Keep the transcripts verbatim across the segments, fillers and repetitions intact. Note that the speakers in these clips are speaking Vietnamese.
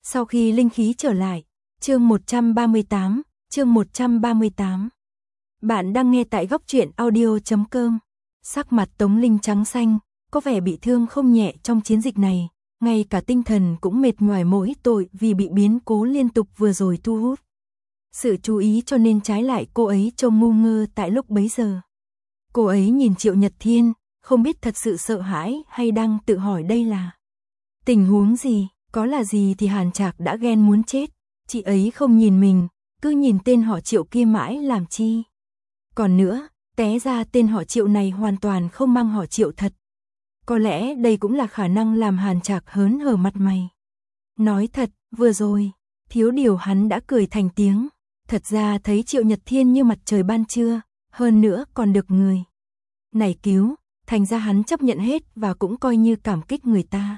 Sau khi linh khí trở lại, chương một trăm ba mươi tám, chương một trăm ba mươi tám. Bạn đang nghe tại góc truyện audio chấm com. Sắc mặt Tống Linh trắng xanh, có vẻ bị thương không nhẹ trong chiến dịch này, ngay cả tinh thần cũng mệt nhoài mỗi tội vì bị biến cố liên tục vừa rồi thu hút sự chú ý, cho nên trái lại cô ấy trông ngu ngơ tại lúc bấy giờ. Cô ấy nhìn Triệu Nhật Thiên, không biết thật sự sợ hãi hay đang tự hỏi đây là tình huống gì, có là gì thì Hàn Trạc đã ghen muốn chết, chị ấy không nhìn mình, cứ nhìn tên họ Triệu kia mãi làm chi. Còn nữa, té ra tên họ Triệu này hoàn toàn không mang họ Triệu thật. Có lẽ đây cũng là khả năng làm Hàn Trạc hớn hở mặt mày. Nói thật, vừa rồi, thiếu điều hắn đã cười thành tiếng. Thật ra thấy Triệu Nhật Thiên như mặt trời ban trưa, hơn nữa còn được người này cứu, thành ra hắn chấp nhận hết và cũng coi như cảm kích người ta.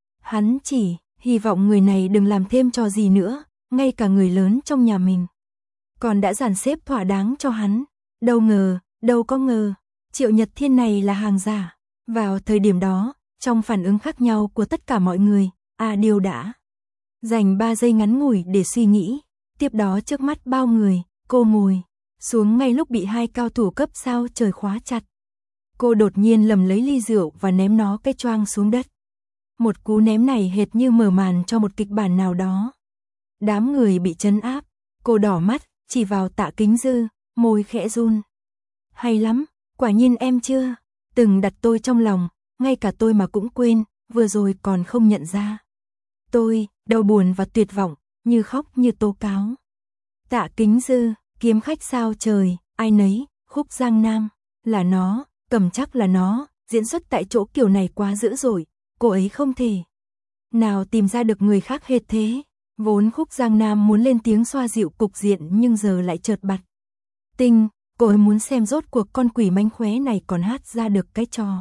Hắn chỉ hy vọng người này đừng làm thêm trò gì nữa, ngay cả người lớn trong nhà mình còn đã dàn xếp thỏa đáng cho hắn. Đâu ngờ, đâu có ngờ, Triệu Nhật Thiên này là hàng giả. Vào thời điểm đó, trong phản ứng khác nhau của tất cả mọi người, A Điêu đã dành ba giây ngắn ngủi để suy nghĩ. Tiếp đó trước mắt bao người, cô ngồi xuống ngay lúc bị hai cao thủ cấp sao trời khóa chặt. Cô đột nhiên lầm lấy ly rượu và ném nó cái choang xuống đất. Một cú ném này hệt như mở màn cho một kịch bản nào đó. Đám người bị trấn áp, cô đỏ mắt, chỉ vào Tạ Kính Dư, môi khẽ run. Hay lắm, quả nhiên em chưa từng đặt tôi trong lòng, ngay cả tôi mà cũng quên, vừa rồi còn không nhận ra. Tôi, đau buồn và tuyệt vọng, như khóc như tố cáo. Tạ Kính Dư, kiếm khách sao trời, ai nấy, khúc Giang Nam, là nó, cầm chắc là nó, diễn xuất tại chỗ kiểu này quá dữ dội, cô ấy không thể nào tìm ra được người khác hệt thế. Vốn khúc Giang Nam muốn lên tiếng xoa dịu cục diện nhưng giờ lại chợt bặt tinh, cô ấy muốn xem rốt cuộc con quỷ mánh khóe này còn hát ra được cái trò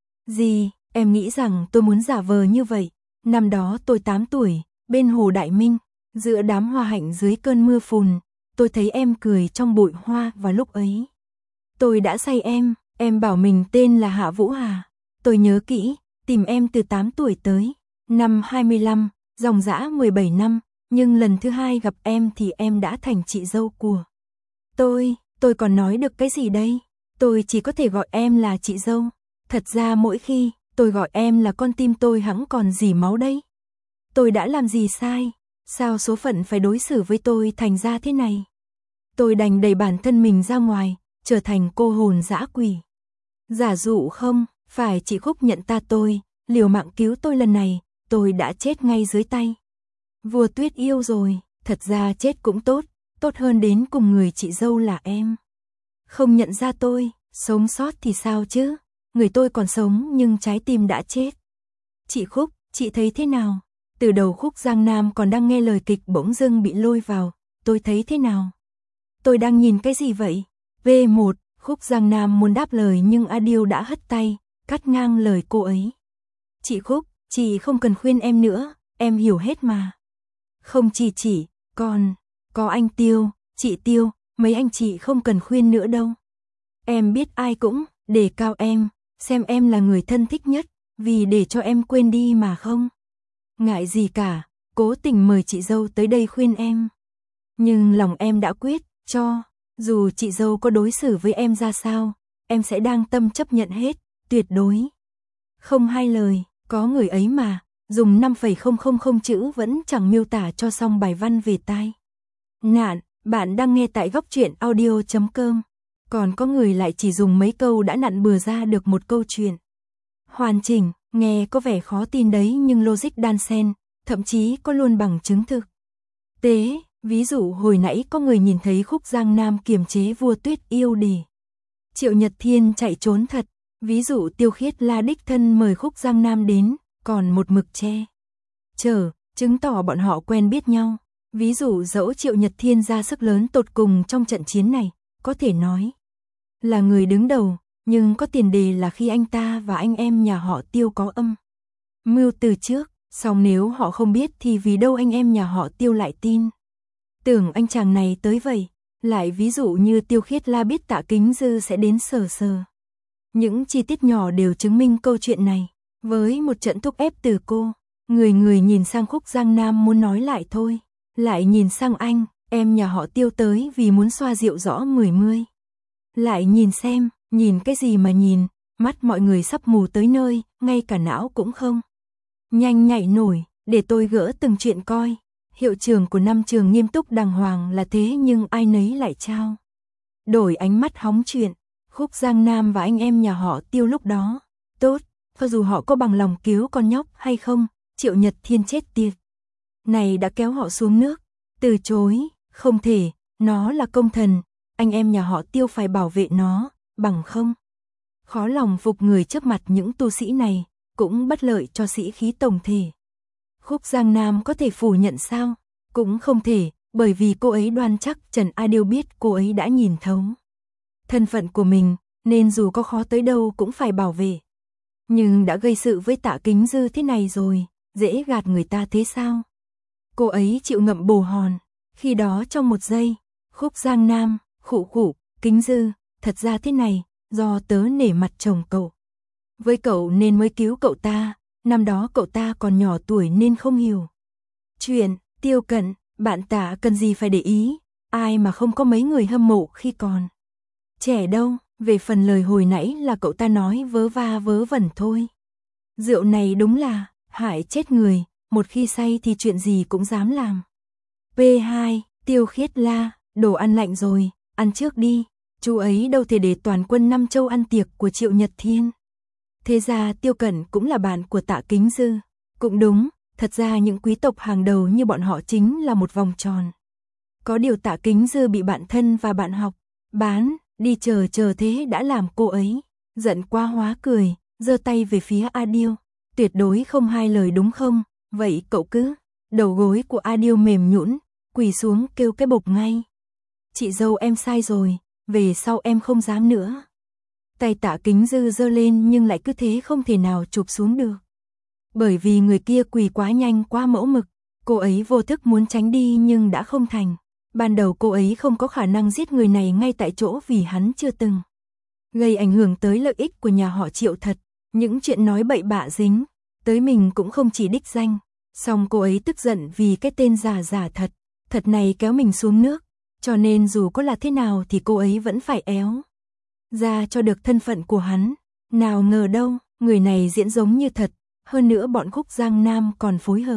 gì. Em nghĩ rằng tôi muốn giả vờ như vậy. Năm đó tôi tám tuổi, bên hồ Đại Minh, giữa đám hoa hạnh dưới cơn mưa phùn, tôi thấy em cười trong bụi hoa và lúc ấy tôi đã say em, em bảo mình tên là Hạ Vũ Hà. Tôi nhớ kỹ, tìm em từ tám tuổi tới năm hai mươi lăm, dòng dã mười bảy năm, nhưng lần thứ hai gặp em thì em đã thành chị dâu của tôi. Tôi còn nói được cái gì đây? Tôi chỉ có thể gọi em là chị dâu. Thật ra mỗi khi tôi gọi em là con tim tôi hẵng còn rỉ máu đây. Tôi đã làm gì sai? Sao số phận phải đối xử với tôi thành ra thế này? Tôi đành đẩy bản thân mình ra ngoài, trở thành cô hồn dã quỷ. Giả dụ không, phải chị Khúc nhận ta tôi, liều mạng cứu tôi lần này, tôi đã chết ngay dưới tay Vua Tuyết Yêu rồi. Thật ra chết cũng tốt, tốt hơn đến cùng người chị dâu là em không nhận ra tôi, sống sót thì sao chứ? Người tôi còn sống nhưng trái tim đã chết. Chị Khúc, chị thấy thế nào? Từ đầu khúc Giang Nam còn đang nghe lời kịch bỗng dưng bị lôi vào, tôi thấy thế nào? Tôi đang nhìn cái gì vậy? vê một, khúc Giang Nam muốn đáp lời nhưng A Điêu đã hất tay, cắt ngang lời cô ấy. Chị Khúc, chị không cần khuyên em nữa, em hiểu hết mà. Không chỉ chỉ, còn có anh Tiêu, chị Tiêu, mấy anh chị không cần khuyên nữa đâu. Em biết ai cũng đề cao em, xem em là người thân thích nhất, vì để cho em quên đi mà không ngại gì cả, cố tình mời chị dâu tới đây khuyên em. Nhưng lòng em đã quyết, cho dù chị dâu có đối xử với em ra sao, em sẽ đang tâm chấp nhận hết, tuyệt đối không hai lời. Có người ấy mà, dùng năm phẩy không không không chữ vẫn chẳng miêu tả cho xong bài văn về tai nạn. Bạn đang nghe tại góc truyện audio chấm com. Còn có người lại chỉ dùng mấy câu đã nặn bừa ra được một câu chuyện hoàn chỉnh, nghe có vẻ khó tin đấy nhưng logic đan xen, thậm chí có luôn bằng chứng thực tế. Ví dụ hồi nãy có người nhìn thấy khúc Giang Nam kiềm chế Vua Tuyết Yêu để Triệu Nhật Thiên chạy trốn thật. Ví dụ Tiêu Khiết La đích thân mời khúc Giang Nam đến, còn một mực che chở, chứng tỏ bọn họ quen biết nhau. Ví dụ dẫu Triệu Nhật Thiên ra sức lớn tột cùng trong trận chiến này, có thể nói là người đứng đầu, nhưng có tiền đề là khi anh ta và anh em nhà họ Tiêu có âm mưu từ trước. Song nếu họ không biết thì vì đâu anh em nhà họ Tiêu lại tin tưởng anh chàng này tới vậy. Lại ví dụ như Tiêu Khiết La biết Tạ Kính Dư sẽ đến sờ sờ. Những chi tiết nhỏ đều chứng minh câu chuyện này. Với một trận thúc ép từ cô, Người người nhìn sang Khúc Giang Nam muốn nói lại thôi, lại nhìn sang anh, em nhà họ Tiêu tới vì muốn xoa dịu rõ mười mươi. Lại nhìn xem, nhìn cái gì mà nhìn, mắt mọi người sắp mù tới nơi, ngay cả não cũng không. Nhanh nhạy nổi, để tôi gỡ từng chuyện coi. Hiệu trưởng của năm trường nghiêm túc đàng hoàng là thế nhưng ai nấy lại trao đổi ánh mắt hóng chuyện. Khúc Giang Nam và anh em nhà họ Tiêu lúc đó, tốt, cho dù họ có bằng lòng cứu con nhóc hay không, Triệu Nhật Thiên chết tiệt này đã kéo họ xuống nước. Từ chối, không thể, nó là công thần, anh em nhà họ Tiêu phải bảo vệ nó, bằng không. Khó lòng phục người trước mặt những tu sĩ này, cũng bất lợi cho sĩ khí tổng thể. Khúc Giang Nam có thể phủ nhận sao? Cũng không thể, bởi vì cô ấy đoan chắc Trần A Điêu biết cô ấy đã nhìn thấu thân phận của mình, nên dù có khó tới đâu cũng phải bảo vệ. Nhưng đã gây sự với Tạ Kính Dư thế này rồi, dễ gạt người ta thế sao? Cô ấy chịu ngậm bồ hòn. Khi đó trong một giây, Khúc Giang Nam, khụ khụ, Kính Dư, thật ra thế này, do tớ nể mặt chồng cậu. Với cậu nên mới cứu cậu ta, năm đó cậu ta còn nhỏ tuổi nên không hiểu. Chuyện, Tiêu Cận, bạn Tạ cần gì phải để ý, ai mà không có mấy người hâm mộ khi còn trẻ đâu, về phần lời hồi nãy là cậu ta nói vớ va vớ vẩn thôi. Rượu này đúng là, hại chết người, một khi say thì chuyện gì cũng dám làm. P hai, Tiêu Khiết la, đồ ăn lạnh rồi, ăn trước đi, chú ấy đâu thể để toàn quân Nam Châu ăn tiệc của Triệu Nhật Thiên. Thế ra Tiêu Cẩn cũng là bạn của Tạ Kính Dư. Cũng đúng, thật ra những quý tộc hàng đầu như bọn họ chính là một vòng tròn. Có điều Tạ Kính Dư bị bạn thân và bạn học bán, đi chờ chờ thế đã làm cô ấy giận quá hóa cười, giơ tay về phía A Điêu. Tuyệt đối không hai lời đúng không? Vậy cậu cứ. Đầu gối của A Điêu mềm nhũn, quỳ xuống kêu cái bộp ngay. Chị dâu em sai rồi, về sau em không dám nữa. Tay Tạ Kính Dư giơ lên nhưng lại cứ thế không thể nào chụp xuống được. Bởi vì người kia quỳ quá nhanh quá mẫu mực, cô ấy vô thức muốn tránh đi nhưng đã không thành. Ban đầu cô ấy không có khả năng giết người này ngay tại chỗ vì hắn chưa từng gây ảnh hưởng tới lợi ích của nhà họ Triệu thật. Những chuyện nói bậy bạ dính tới mình cũng không chỉ đích danh. Xong cô ấy tức giận vì cái tên giả giả thật, thật này kéo mình xuống nước. Cho nên dù có là thế nào thì cô ấy vẫn phải éo ra cho được thân phận của hắn. Nào ngờ đâu, người này diễn giống như thật. Hơn nữa bọn Khúc Giang Nam còn phối hợp.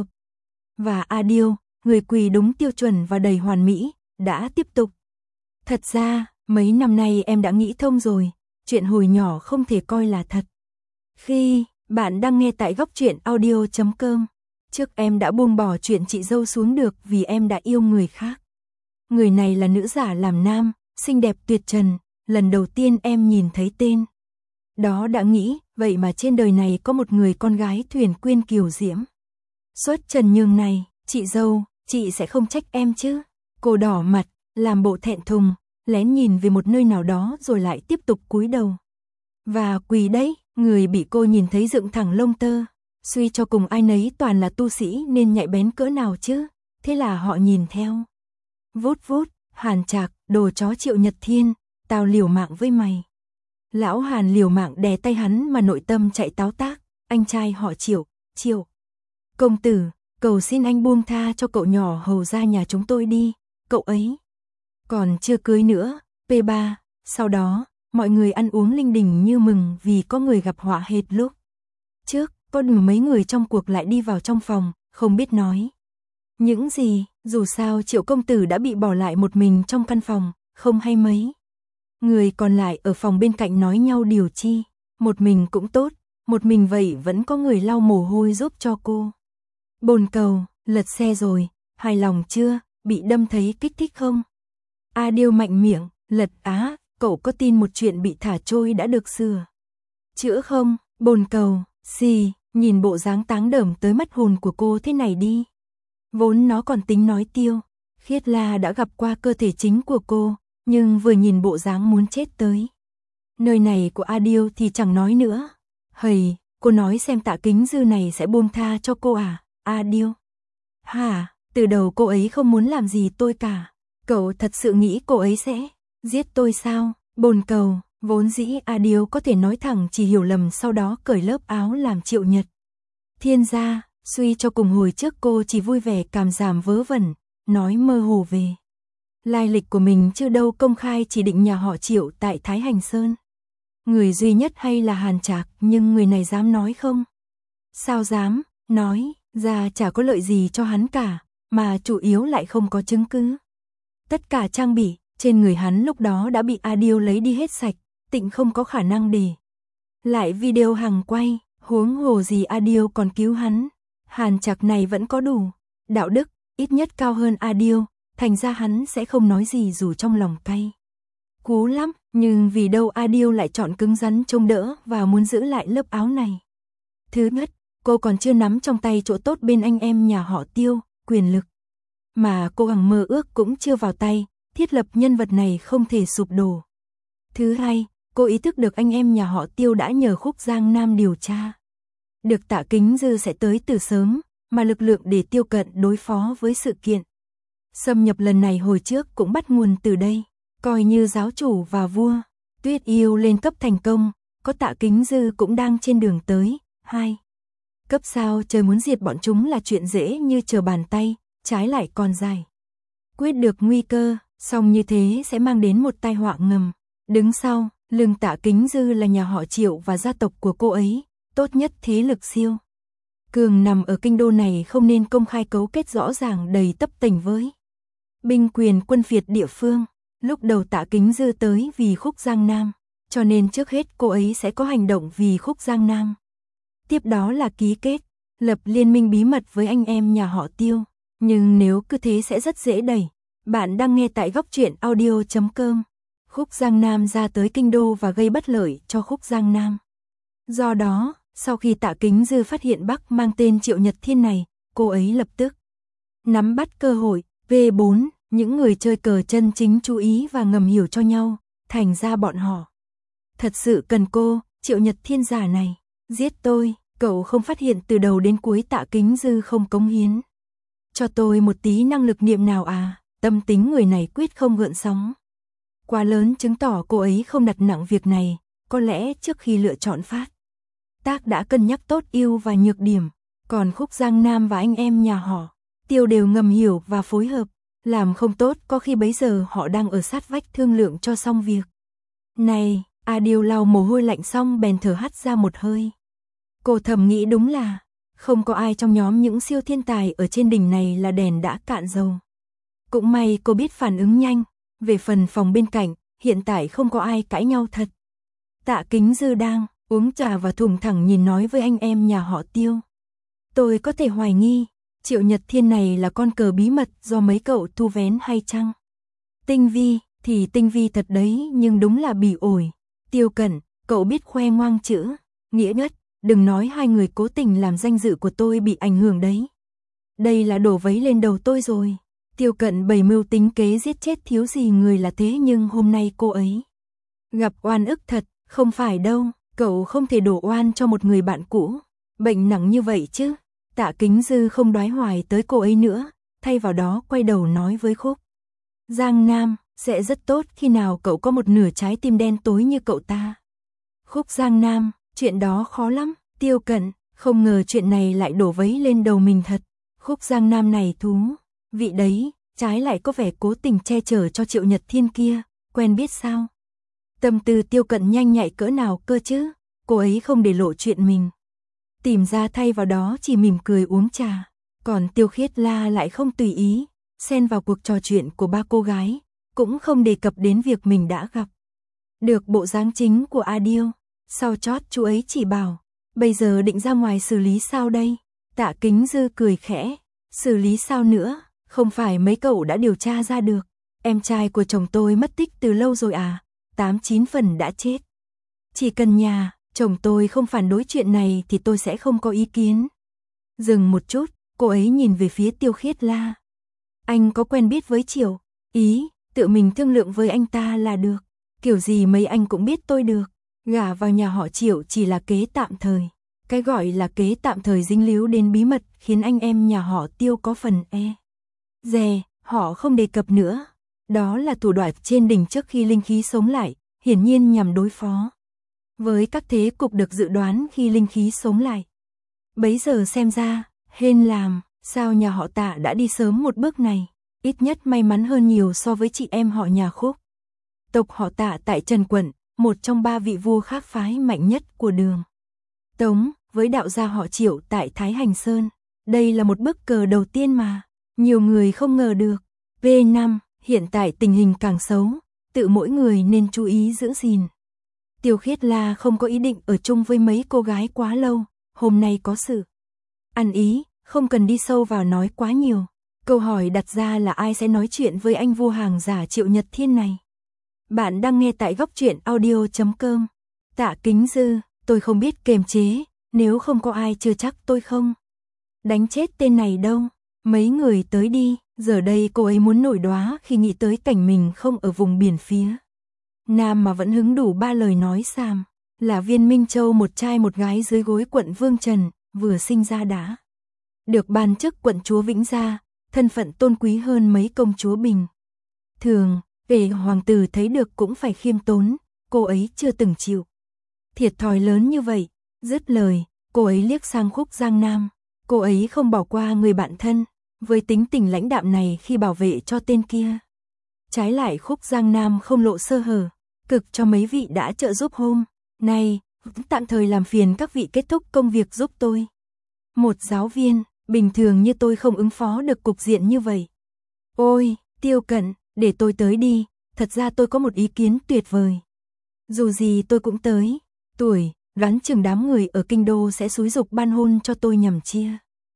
Và A Điêu, người quỳ đúng tiêu chuẩn và đầy hoàn mỹ, đã tiếp tục. Thật ra, mấy năm nay em đã nghĩ thông rồi, chuyện hồi nhỏ không thể coi là thật. Khi bạn đang nghe tại góc truyện audio chấm com, trước em đã buông bỏ chuyện chị dâu xuống được vì em đã yêu người khác. Người này là nữ giả làm nam, xinh đẹp tuyệt trần, lần đầu tiên em nhìn thấy tên. Đó đã nghĩ, vậy mà trên đời này có một người con gái thuyền quyên kiều diễm. Xuất trần nhường này, chị dâu, chị sẽ không trách em chứ? Cô đỏ mặt, làm bộ thẹn thùng, lén nhìn về một nơi nào đó rồi lại tiếp tục cúi đầu. Và quỳ đấy, người bị cô nhìn thấy dựng thẳng lông tơ. Suy cho cùng ai nấy toàn là tu sĩ nên nhạy bén cỡ nào chứ? Thế là họ nhìn theo. Vút vút, Hàn Trạc, đồ chó Triệu Nhật Thiên, tao liều mạng với mày. Lão Hàn liều mạng đè tay hắn mà nội tâm chạy táo tác. Anh trai họ Triệu, Triệu công tử, cầu xin anh buông tha cho cậu nhỏ hầu ra nhà chúng tôi đi. Cậu ấy còn chưa cưới nữa. P ba, sau đó, mọi người ăn uống linh đình như mừng vì có người gặp họa hệt lúc trước. Có đủ mấy người trong cuộc lại đi vào trong phòng, không biết nói những gì. Dù sao Triệu công tử đã bị bỏ lại một mình trong căn phòng, không hay mấy người còn lại ở phòng bên cạnh nói nhau điều chi. Một mình cũng tốt, một mình vậy vẫn có người lau mồ hôi giúp cho cô. Bồn cầu, lật xe rồi, hài lòng chưa, bị đâm thấy kích thích không? A Điêu mạnh miệng, lật á, cậu có tin một chuyện bị thả trôi đã được sửa chữa không? Bồn cầu, xì, nhìn bộ dáng táng đởm tới mất hồn của cô thế này đi. Vốn nó còn tính nói Tiêu Khiết La đã gặp qua cơ thể chính của cô, nhưng vừa nhìn bộ dáng muốn chết tới nơi này của A Điêu thì chẳng nói nữa. Hầy, cô nói xem Tạ Kính Dư này sẽ buông tha cho cô à? A Điêu, hả, từ đầu cô ấy không muốn làm gì tôi cả. Cậu thật sự nghĩ cô ấy sẽ giết tôi sao? Bồn cầu, vốn dĩ A Điêu có thể nói thẳng chỉ hiểu lầm sau đó cởi lớp áo làm Triệu Nhật Thiên ra, Suy cho cùng hồi trước cô chỉ vui vẻ cảm giảm vớ vẩn, nói mơ hồ về lai lịch của mình chứ đâu công khai chỉ định nhà họ Triệu tại Thái Hành Sơn. Người duy nhất hay là Hàn Trạc, nhưng người này dám nói không? Sao dám, nói ra chả có lợi gì cho hắn cả, mà chủ yếu lại không có chứng cứ. Tất cả trang bị trên người hắn lúc đó đã bị Adil lấy đi hết sạch, Tịnh không có khả năng để lại video hằng quay, huống hồ gì Adil còn cứu hắn. Hàn Trạc này vẫn có đủ đạo đức, ít nhất cao hơn Adil, thành ra hắn sẽ không nói gì dù trong lòng cay cú lắm, nhưng vì đâu Adil lại chọn cứng rắn trông đỡ và muốn giữ lại lớp áo này. Thứ nhất, cô còn chưa nắm trong tay chỗ tốt bên anh em nhà họ Tiêu, quyền lực mà cô hằng mơ ước cũng chưa vào tay, thiết lập nhân vật này không thể sụp đổ. Thứ hai, cô ý thức được anh em nhà họ Tiêu đã nhờ Khúc Giang Nam điều tra được Tạ Kính Dư sẽ tới từ sớm, mà lực lượng để Tiêu Cận đối phó với sự kiện xâm nhập lần này hồi trước cũng bắt nguồn từ đây. Coi như giáo chủ và vua Tuyết Yêu lên cấp thành công, có Tạ Kính Dư cũng đang trên đường tới. Hai, cấp sao trời muốn diệt bọn chúng là chuyện dễ như trở bàn tay, trái lại còn dài quyết được nguy cơ, song như thế sẽ mang đến một tai họa ngầm. Đứng sau lưng Tạ Kính Dư là nhà họ Triệu và gia tộc của cô ấy, tốt nhất thế lực siêu cường nằm ở kinh đô này không nên công khai cấu kết rõ ràng đầy tấp tềnh với binh quyền quân phiệt địa phương. Lúc đầu Tạ Kính Dư tới vì Khúc Giang Nam, cho nên trước hết cô ấy sẽ có hành động vì Khúc Giang Nam. Tiếp đó là ký kết, lập liên minh bí mật với anh em nhà họ Tiêu. Nhưng nếu cứ thế sẽ rất dễ đẩy. Bạn đang nghe tại góc truyện audio chấm com. Khúc Giang Nam ra tới kinh đô và gây bất lợi cho Khúc Giang Nam. Do đó, sau khi Tạ Kính Dư phát hiện Bắc mang tên Triệu Nhật Thiên này, cô ấy lập tức nắm bắt cơ hội. V bốn, những người chơi cờ chân chính chú ý và ngầm hiểu cho nhau, thành ra bọn họ thật sự cần cô, Triệu Nhật Thiên giả này. Giết tôi, cậu không phát hiện từ đầu đến cuối Tạ Kính Dư không cống hiến cho tôi một tí năng lực niệm nào à? Tâm tính người này quyết không gợn sóng. Quá lớn chứng tỏ cô ấy không đặt nặng việc này, có lẽ trước khi lựa chọn phát tác đã cân nhắc tốt ưu và nhược điểm, còn Khúc Giang Nam và anh em nhà họ Tiêu đều ngầm hiểu và phối hợp, làm không tốt có khi bấy giờ họ đang ở sát vách thương lượng cho xong việc. Này, Adil lau mồ hôi lạnh xong bèn thở hắt ra một hơi. Cô thầm nghĩ đúng là không có ai trong nhóm những siêu thiên tài ở trên đỉnh này là đèn đã cạn dầu. Cũng may cô biết phản ứng nhanh. Về phần phòng bên cạnh, hiện tại không có ai cãi nhau thật. Tạ Kính Dư đang uống trà và thủng thẳng nhìn nói với anh em nhà họ Tiêu. Tôi có thể hoài nghi, Triệu Nhật Thiên này là con cờ bí mật do mấy cậu thu vén hay chăng? Tinh vi, thì tinh vi thật đấy, nhưng đúng là bỉ ổi. Tiêu Cẩn, cậu biết khoe ngoang chữ nghĩa nhất, đừng nói hai người cố tình làm danh dự của tôi bị ảnh hưởng đấy. Đây là đổ vấy lên đầu tôi rồi. Tiêu Cận bày mưu tính kế giết chết thiếu gì người là thế, nhưng hôm nay cô ấy gặp oan ức thật. Không phải đâu, cậu không thể đổ oan cho một người bạn cũ bệnh nặng như vậy chứ. Tạ Kính Dư không đoái hoài tới cô ấy nữa, thay vào đó quay đầu nói với Khúc Giang Nam, sẽ rất tốt khi nào cậu có một nửa trái tim đen tối như cậu ta. Khúc Giang Nam, chuyện đó khó lắm. Tiêu Cận, không ngờ chuyện này lại đổ vấy lên đầu mình thật. Khúc Giang Nam này thú vị đấy, trái lại có vẻ cố tình che chở cho Triệu Nhật Thiên kia, quen biết sao? Tâm tư Tiêu Cận nhanh nhạy cỡ nào cơ chứ, cô ấy không để lộ chuyện mình tìm ra, thay vào đó chỉ mỉm cười uống trà. Còn Tiêu Khiết La lại không tùy ý xen vào cuộc trò chuyện của ba cô gái, cũng không đề cập đến việc mình đã gặp được bộ dáng chính của Adil. Sau chót chú ấy chỉ bảo, bây giờ định ra ngoài xử lý sao đây? Tạ Kính Dư cười khẽ, xử lý sao nữa, không phải mấy cậu đã điều tra ra được em trai của chồng tôi mất tích từ lâu rồi à? Tám chín phần đã chết. Chỉ cần nhà chồng tôi không phản đối chuyện này thì tôi sẽ không có ý kiến. Dừng một chút, cô ấy nhìn về phía Tiêu Khiết La. Anh có quen biết với Triệu? Ý, tự mình thương lượng với anh ta là được. Kiểu gì mấy anh cũng biết tôi được. Gả vào nhà họ Triệu chỉ là kế tạm thời. Cái gọi là kế tạm thời dính líu đến bí mật khiến anh em nhà họ Tiêu có phần e dè, họ không đề cập nữa. Đó là thủ đoạn trên đỉnh trước khi linh khí sống lại, hiển nhiên nhằm đối phó với các thế cục được dự đoán khi linh khí sống lại. Bấy giờ xem ra, Hên làm, sao nhà họ Tạ đã đi sớm một bước này, ít nhất may mắn hơn nhiều so với chị em họ nhà Khúc. Tộc họ Tạ tại Trần Quận, một trong ba vị vua khác phái mạnh nhất của Đường Tống, với đạo gia họ Triệu tại Thái Hành Sơn. Đây là một bước cờ đầu tiên mà nhiều người không ngờ được. V năm, hiện tại tình hình càng xấu, tự mỗi người nên chú ý giữ gìn. Tiêu Khiết La không có ý định ở chung với mấy cô gái quá lâu, hôm nay có sự ăn ý, không cần đi sâu vào nói quá nhiều. Câu hỏi đặt ra là ai sẽ nói chuyện với anh vua hàng giả Triệu Nhật Thiên này? Bạn đang nghe tại góc truyện audio chấm com. Tạ Kính Dư, tôi không biết kiềm chế, nếu không có ai chưa chắc tôi không đánh chết tên này đâu. Mấy người tới đi, giờ đây cô ấy muốn nổi đoá khi nghĩ tới cảnh mình không ở vùng biển phía Nam mà vẫn hứng đủ ba lời nói xàm. Là Viên Minh Châu một trai một gái dưới gối quận Vương Trần, vừa sinh ra đã được ban chức quận chúa Vĩnh Gia, thân phận tôn quý hơn mấy công chúa bình thường. Về hoàng tử thấy được cũng phải khiêm tốn, cô ấy chưa từng chịu thiệt thòi lớn như vậy. Dứt lời, cô ấy liếc sang Khúc Giang Nam. Cô ấy không bỏ qua người bạn thân, với tính tình lãnh đạm này khi bảo vệ cho tên kia. Trái lại Khúc Giang Nam không lộ sơ hở, cực cho mấy vị đã trợ giúp hôm nay, tạm thời làm phiền các vị kết thúc công việc giúp tôi. Một giáo viên, bình thường như tôi không ứng phó được cục diện như vậy. Ôi, Tiêu Cận, để tôi tới đi, thật ra tôi có một ý kiến tuyệt vời. Dù gì tôi cũng tới tuổi, đoán chừng đám người ở kinh đô sẽ xúi giục ban hôn cho tôi nhằm chia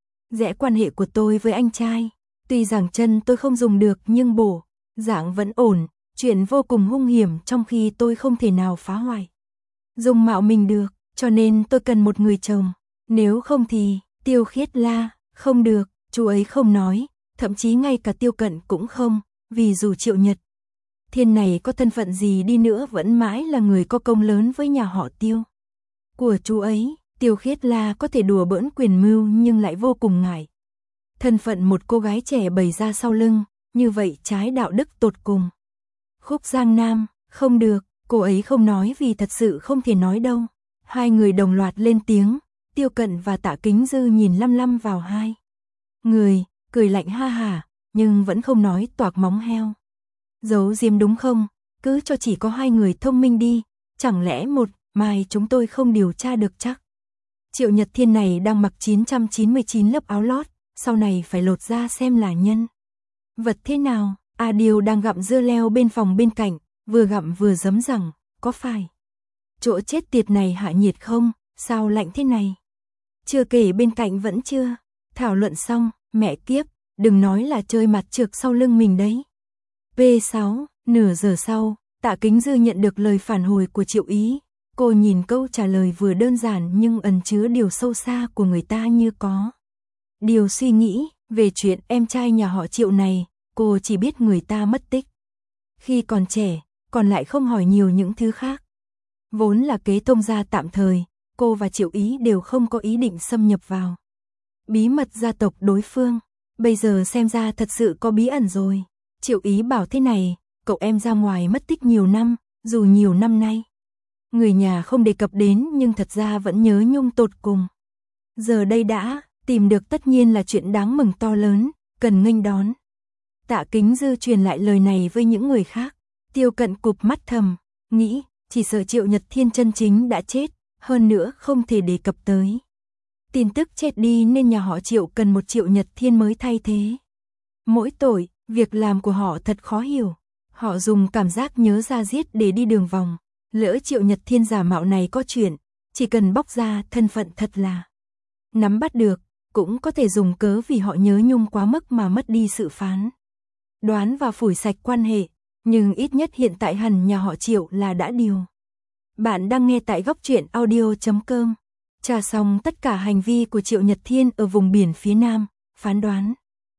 rẽ quan hệ của tôi với anh trai. Tuy rằng chân tôi không dùng được nhưng bổ dạng vẫn ổn, chuyện vô cùng hung hiểm trong khi tôi không thể nào phá hoại dung mạo mình được, cho nên tôi cần một người chồng. Nếu không thì, Tiêu Khiết La, không được, chú ấy không nói, thậm chí ngay cả Tiêu Cận cũng không, vì dù Triệu Nhật Thiên này có thân phận gì đi nữa vẫn mãi là người có công lớn với nhà họ Tiêu của chú ấy. Tiêu Khiết La có thể đùa bỡn quyền mưu nhưng lại vô cùng ngại thân phận một cô gái trẻ bày ra sau lưng, như vậy trái đạo đức tột cùng. Khúc Giang Nam, không được, cô ấy không nói vì thật sự không thể nói đâu. Hai người đồng loạt lên tiếng, Tiêu Cận và Tạ Kính Dư nhìn lăm lăm vào hai người, cười lạnh ha hả, nhưng vẫn không nói toạc móng heo. Giấu diếm đúng không, cứ cho chỉ có hai người thông minh đi, chẳng lẽ một mai chúng tôi không điều tra được chắc. Triệu Nhật Thiên này đang mặc chín trăm chín mươi chín lớp áo lót, sau này phải lột ra xem là nhân vật thế nào. A Điều đang gặm dưa leo bên phòng bên cạnh, vừa gặm vừa giấm rằng, có phải chỗ chết tiệt này hạ nhiệt không, sao lạnh thế này. Chưa kể bên cạnh vẫn chưa thảo luận xong, mẹ kiếp, đừng nói là chơi mặt trược sau lưng mình đấy. V sáu, nửa giờ sau, Tạ Kính Dư nhận được lời phản hồi của Triệu Ý. Cô nhìn câu trả lời vừa đơn giản nhưng ẩn chứa điều sâu xa của người ta như có điều suy nghĩ. Về chuyện em trai nhà họ Triệu này, cô chỉ biết người ta mất tích khi còn trẻ, còn lại không hỏi nhiều những thứ khác. Vốn là kế thông gia tạm thời, cô và Triệu Ý đều không có ý định xâm nhập vào bí mật gia tộc đối phương. Bây giờ xem ra thật sự có bí ẩn rồi. Triệu Ý bảo thế này, cậu em ra ngoài mất tích nhiều năm, dù nhiều năm nay người nhà không đề cập đến nhưng thật ra vẫn nhớ nhung tột cùng. Giờ đây đã tìm được tất nhiên là chuyện đáng mừng to lớn, cần nghênh đón. Tạ Kính Dư truyền lại lời này với những người khác. Tiêu Cận cụp mắt thầm, nghĩ, chỉ sợ Triệu Nhật Thiên chân chính đã chết, hơn nữa không thể đề cập tới. Tin tức chết đi nên nhà họ Triệu cần một Triệu Nhật Thiên mới thay thế. Mỗi tội, việc làm của họ thật khó hiểu. Họ dùng cảm giác nhớ ra giết để đi đường vòng. Lỡ Triệu Nhật Thiên giả mạo này có chuyện, chỉ cần bóc ra thân phận thật là nắm bắt được, cũng có thể dùng cớ vì họ nhớ nhung quá mức mà mất đi sự phán đoán và phủi sạch quan hệ. Nhưng ít nhất hiện tại hẳn nhà họ Triệu là đã điều. Bạn đang nghe tại góc truyện audio chấm com. Tra xong tất cả hành vi của Triệu Nhật Thiên ở vùng biển phía Nam, phán đoán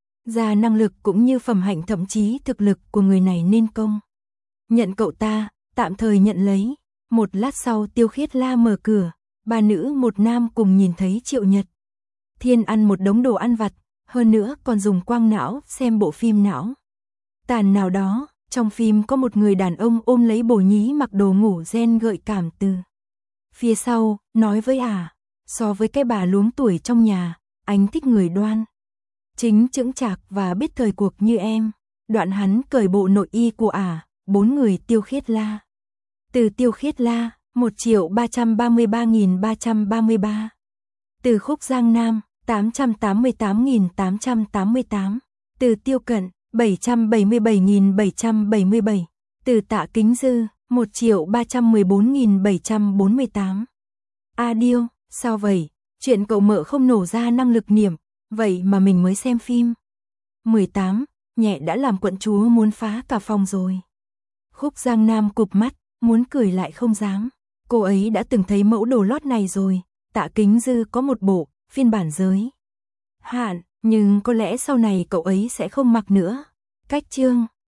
ra năng lực cũng như phẩm hạnh thậm chí thực lực của người này nên công nhận cậu ta, tạm thời nhận lấy. Một lát sau Tiêu Khiết La mở cửa, ba nữ một nam cùng nhìn thấy Triệu Nhật Thiên ăn một đống đồ ăn vặt, hơn nữa còn dùng quang não xem bộ phim não tàn nào đó. Trong phim có một người đàn ông ôm lấy bồ nhí mặc đồ ngủ ren gợi cảm từ phía sau, nói với ả, so với cái bà luống tuổi trong nhà, anh thích người đoan chính chững chạc và biết thời cuộc như em. Đoạn hắn cởi bộ nội y của ả, à, bốn người Tiêu Khiết La. Từ Tiêu Khiết La, một triệu ba trăm ba mươi ba nghìn ba trăm ba mươi ba. Từ Khúc Giang Nam, tám trăm tám mươi tám nghìn tám trăm tám mươi tám. Từ Tiêu Cận, bảy trăm bảy mươi bảy nghìn bảy trăm bảy mươi bảy. Từ Tạ Kính Dư, một triệu ba trăm mười bốn nghìn bảy trăm bốn mươi tám. A Điêu, sao vậy? Chuyện cậu mợ không nổ ra năng lực niệm, vậy mà mình mới xem phim. mười tám, nhẹ đã làm quận chúa muốn phá cả phòng rồi. Khúc Giang Nam cụp mắt, muốn cười lại không dám. Cô ấy đã từng thấy mẫu đồ lót này rồi. Tạ Kính Dư có một bộ, phiên bản giới hạn, nhưng có lẽ sau này cậu ấy sẽ không mặc nữa. Cách chương